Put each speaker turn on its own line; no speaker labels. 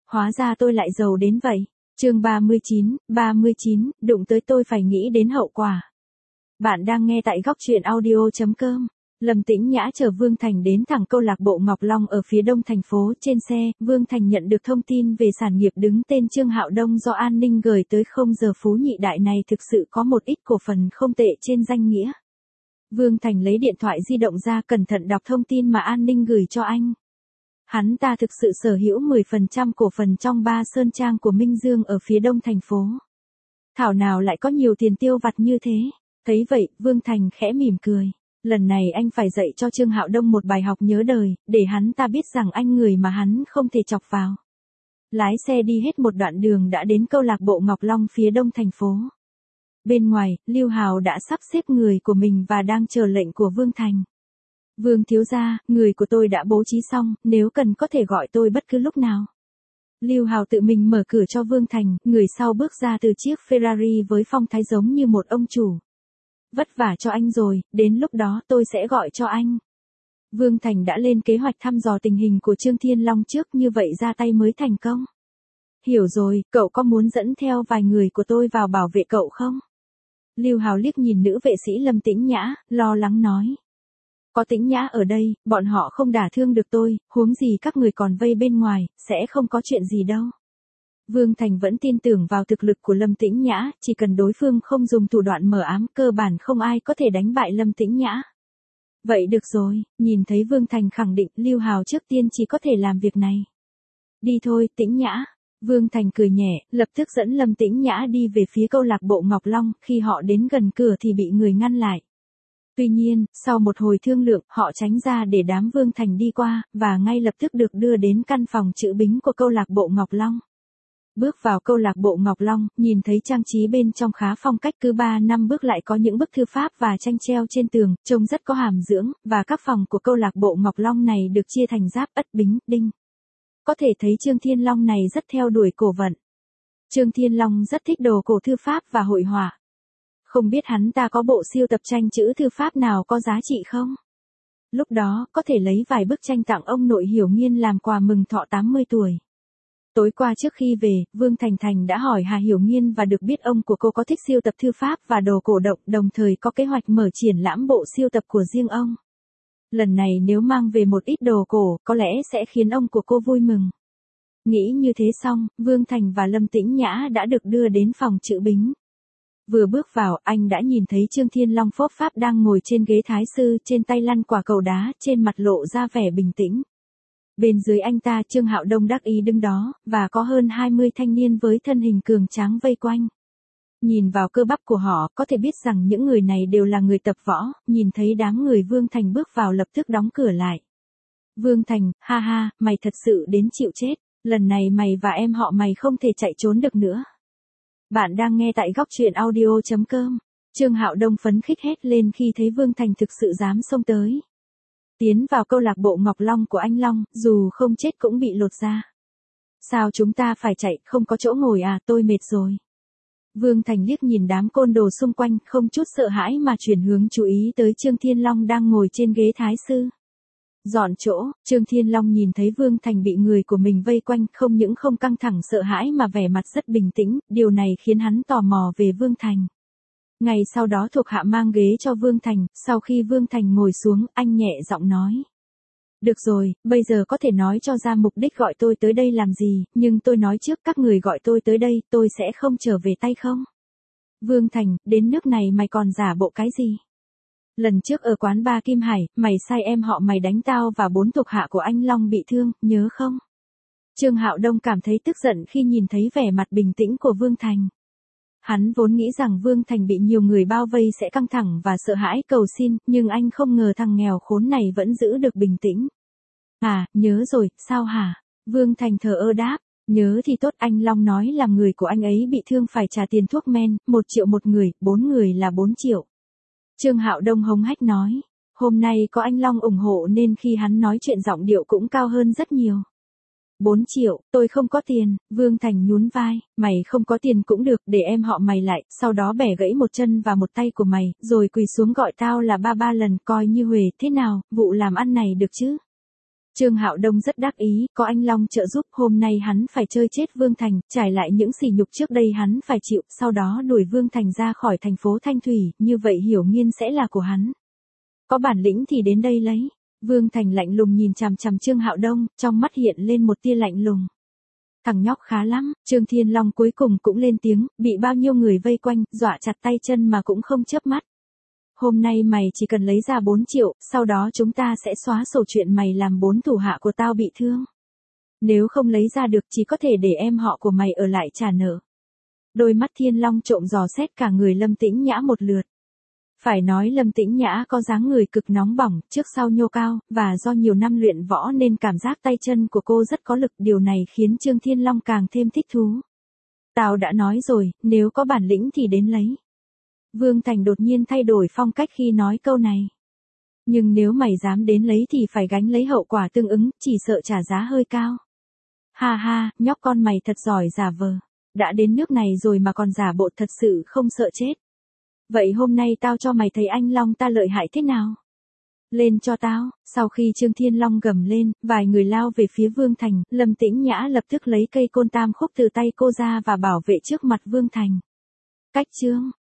Hóa ra tôi lại giàu đến vậy. Chương 39, đụng tới tôi phải nghĩ đến hậu quả. Bạn đang nghe tại góc truyện audio.com. Lâm Tĩnh Nhã chở Vương Thành đến thẳng câu lạc bộ Ngọc Long ở phía đông thành phố. Trên xe, Vương Thành nhận được thông tin về sản nghiệp đứng tên Trương Hạo Đông do an ninh gửi tới. Không giờ Phú Nhị Đại này thực sự có một ít cổ phần không tệ trên danh nghĩa. Vương Thành lấy điện thoại di động ra cẩn thận đọc thông tin mà an ninh gửi cho anh. Hắn ta thực sự sở hữu 10% cổ phần trong Ba Sơn Trang của Minh Dương ở phía đông thành phố. Thảo nào lại có nhiều tiền tiêu vặt như thế. Thấy vậy, Vương Thành khẽ mỉm cười. Lần này anh phải dạy cho Trương Hạo Đông một bài học nhớ đời, để hắn ta biết rằng anh người mà hắn không thể chọc vào. Lái xe đi hết một đoạn đường đã đến câu lạc bộ Ngọc Long phía đông thành phố. Bên ngoài, Lưu Hào đã sắp xếp người của mình và đang chờ lệnh của Vương Thành. Vương thiếu gia, người của tôi đã bố trí xong, nếu cần có thể gọi tôi bất cứ lúc nào. Lưu Hào tự mình mở cửa cho Vương Thành, người sau bước ra từ chiếc Ferrari với phong thái giống như một ông chủ. Vất vả cho anh rồi, đến lúc đó tôi sẽ gọi cho anh. Vương Thành đã lên kế hoạch thăm dò tình hình của Trương Thiên Long trước, như vậy ra tay mới thành công. Hiểu rồi, cậu có muốn dẫn theo vài người của tôi vào bảo vệ cậu không? Lưu Hào liếc nhìn nữ vệ sĩ Lâm Tĩnh Nhã, lo lắng nói. Có Tĩnh Nhã ở đây, bọn họ không đả thương được tôi, huống gì các người còn vây bên ngoài, sẽ không có chuyện gì đâu. Vương Thành vẫn tin tưởng vào thực lực của Lâm Tĩnh Nhã, chỉ cần đối phương không dùng thủ đoạn mờ ám, cơ bản không ai có thể đánh bại Lâm Tĩnh Nhã. Vậy được rồi, nhìn thấy Vương Thành khẳng định, Lưu Hào trước tiên chỉ có thể làm việc này. Đi thôi, Tĩnh Nhã. Vương Thành cười nhẹ, lập tức dẫn Lâm Tĩnh Nhã đi về phía câu lạc bộ Ngọc Long, khi họ đến gần cửa thì bị người ngăn lại. Tuy nhiên, sau một hồi thương lượng, họ tránh ra để đám Vương Thành đi qua, và ngay lập tức được đưa đến căn phòng trữ bính của câu lạc bộ Ngọc Long. Bước vào câu lạc bộ Ngọc Long, nhìn thấy trang trí bên trong khá phong cách, cứ 3 năm bước lại có những bức thư pháp và tranh treo trên tường, trông rất có hàm dưỡng, và các phòng của câu lạc bộ Ngọc Long này được chia thành giáp, ất, bính, đinh. Có thể thấy Trương Thiên Long này rất theo đuổi cổ vận. Trương Thiên Long rất thích đồ cổ thư pháp và hội họa. Không biết hắn ta có bộ siêu tập tranh chữ thư pháp nào có giá trị không? Lúc đó, có thể lấy vài bức tranh tặng ông nội Hiểu Nghiên làm quà mừng thọ 80 tuổi. Tối qua trước khi về, Vương Thành đã hỏi Hà Hiểu Nghiên và được biết ông của cô có thích siêu tập thư pháp và đồ cổ động, đồng thời có kế hoạch mở triển lãm bộ siêu tập của riêng ông. Lần này nếu mang về một ít đồ cổ, có lẽ sẽ khiến ông của cô vui mừng. Nghĩ như thế xong, Vương Thành và Lâm Tĩnh Nhã đã được đưa đến phòng trữ bính. Vừa bước vào, anh đã nhìn thấy Trương Thiên Long phốp pháp đang ngồi trên ghế thái sư, trên tay lăn quả cầu đá, trên mặt lộ ra vẻ bình tĩnh. Bên dưới anh ta, Trương Hạo Đông đắc ý đứng đó, và có hơn 20 thanh niên với thân hình cường tráng vây quanh. Nhìn vào cơ bắp của họ, có thể biết rằng những người này đều là người tập võ. Nhìn thấy đám người Vương Thành bước vào lập tức đóng cửa lại. Vương Thành, ha ha, mày thật sự đến chịu chết, lần này mày và em họ mày không thể chạy trốn được nữa. Bạn đang nghe tại góc truyện audio.com. Trương Hạo Đông phấn khích hét lên khi thấy Vương Thành thực sự dám xông tới. Tiến vào câu lạc bộ Ngọc Long của anh Long, dù không chết cũng bị lột da. Sao chúng ta phải chạy, không có chỗ ngồi à, tôi mệt rồi. Vương Thành liếc nhìn đám côn đồ xung quanh, không chút sợ hãi mà chuyển hướng chú ý tới Trương Thiên Long đang ngồi trên ghế thái sư. Dọn chỗ, Trương Thiên Long nhìn thấy Vương Thành bị người của mình vây quanh, không những không căng thẳng sợ hãi mà vẻ mặt rất bình tĩnh, điều này khiến hắn tò mò về Vương Thành. Ngày sau đó thuộc hạ mang ghế cho Vương Thành, sau khi Vương Thành ngồi xuống, anh nhẹ giọng nói. Được rồi, bây giờ có thể nói cho ra mục đích gọi tôi tới đây làm gì, nhưng tôi nói trước các người gọi tôi tới đây, tôi sẽ không trở về tay không? Vương Thành, đến nước này mày còn giả bộ cái gì? Lần trước ở quán bar Kim Hải, mày sai em họ mày đánh tao và 4 thuộc hạ của anh Long bị thương, nhớ không? Trương Hạo Đông cảm thấy tức giận khi nhìn thấy vẻ mặt bình tĩnh của Vương Thành. Hắn vốn nghĩ rằng Vương Thành bị nhiều người bao vây sẽ căng thẳng và sợ hãi cầu xin, nhưng anh không ngờ thằng nghèo khốn này vẫn giữ được bình tĩnh. À, nhớ rồi, sao hả? Vương Thành thờ ơ đáp. Nhớ thì tốt, anh Long nói là người của anh ấy bị thương phải trả tiền thuốc men, 1 triệu một người, 4 người là 4 triệu. Trương Hạo Đông hống hách nói. Hôm nay có anh Long ủng hộ nên khi hắn nói chuyện giọng điệu cũng cao hơn rất nhiều. 4 triệu, tôi không có tiền, Vương Thành nhún vai, mày không có tiền cũng được, để em họ mày lại, sau đó bẻ gãy một chân và một tay của mày, rồi quỳ xuống gọi tao là ba lần, coi như huề, thế nào, vụ làm ăn này được chứ? Trương Hạo Đông rất đắc ý, có anh Long trợ giúp, hôm nay hắn phải chơi chết Vương Thành, trải lại những sỉ nhục trước đây hắn phải chịu, sau đó đuổi Vương Thành ra khỏi thành phố Thanh Thủy, như vậy Hiểu Nghiên sẽ là của hắn. Có bản lĩnh thì đến đây lấy. Vương Thành lạnh lùng nhìn chằm chằm Trương Hạo Đông, trong mắt hiện lên một tia lạnh lùng. Thằng nhóc khá lắm, Trương Thiên Long cuối cùng cũng lên tiếng, bị bao nhiêu người vây quanh, dọa chặt tay chân mà cũng không chớp mắt. Hôm nay mày chỉ cần lấy ra 4 triệu, sau đó chúng ta sẽ xóa sổ chuyện mày làm 4 thủ hạ của tao bị thương. Nếu không lấy ra được chỉ có thể để em họ của mày ở lại trả nợ. Đôi mắt Thiên Long trộm dò xét cả người Lâm Tĩnh Nhã một lượt. Phải nói Lâm Tĩnh Nhã có dáng người cực nóng bỏng, trước sau nhô cao, và do nhiều năm luyện võ nên cảm giác tay chân của cô rất có lực, điều này khiến Trương Thiên Long càng thêm thích thú. Tao đã nói rồi, nếu có bản lĩnh thì đến lấy. Vương Thành đột nhiên thay đổi phong cách khi nói câu này. Nhưng nếu mày dám đến lấy thì phải gánh lấy hậu quả tương ứng, chỉ sợ trả giá hơi cao. Ha ha, nhóc con mày thật giỏi giả vờ. Đã đến nước này rồi mà còn giả bộ, thật sự không sợ chết. Vậy hôm nay tao cho mày thấy anh Long ta lợi hại thế nào? Lên cho tao. Sau khi Trương Thiên Long gầm lên, vài người lao về phía Vương Thành, Lâm Tĩnh Nhã lập tức lấy cây côn tam khúc từ tay cô ra và bảo vệ trước mặt Vương Thành. Cách chương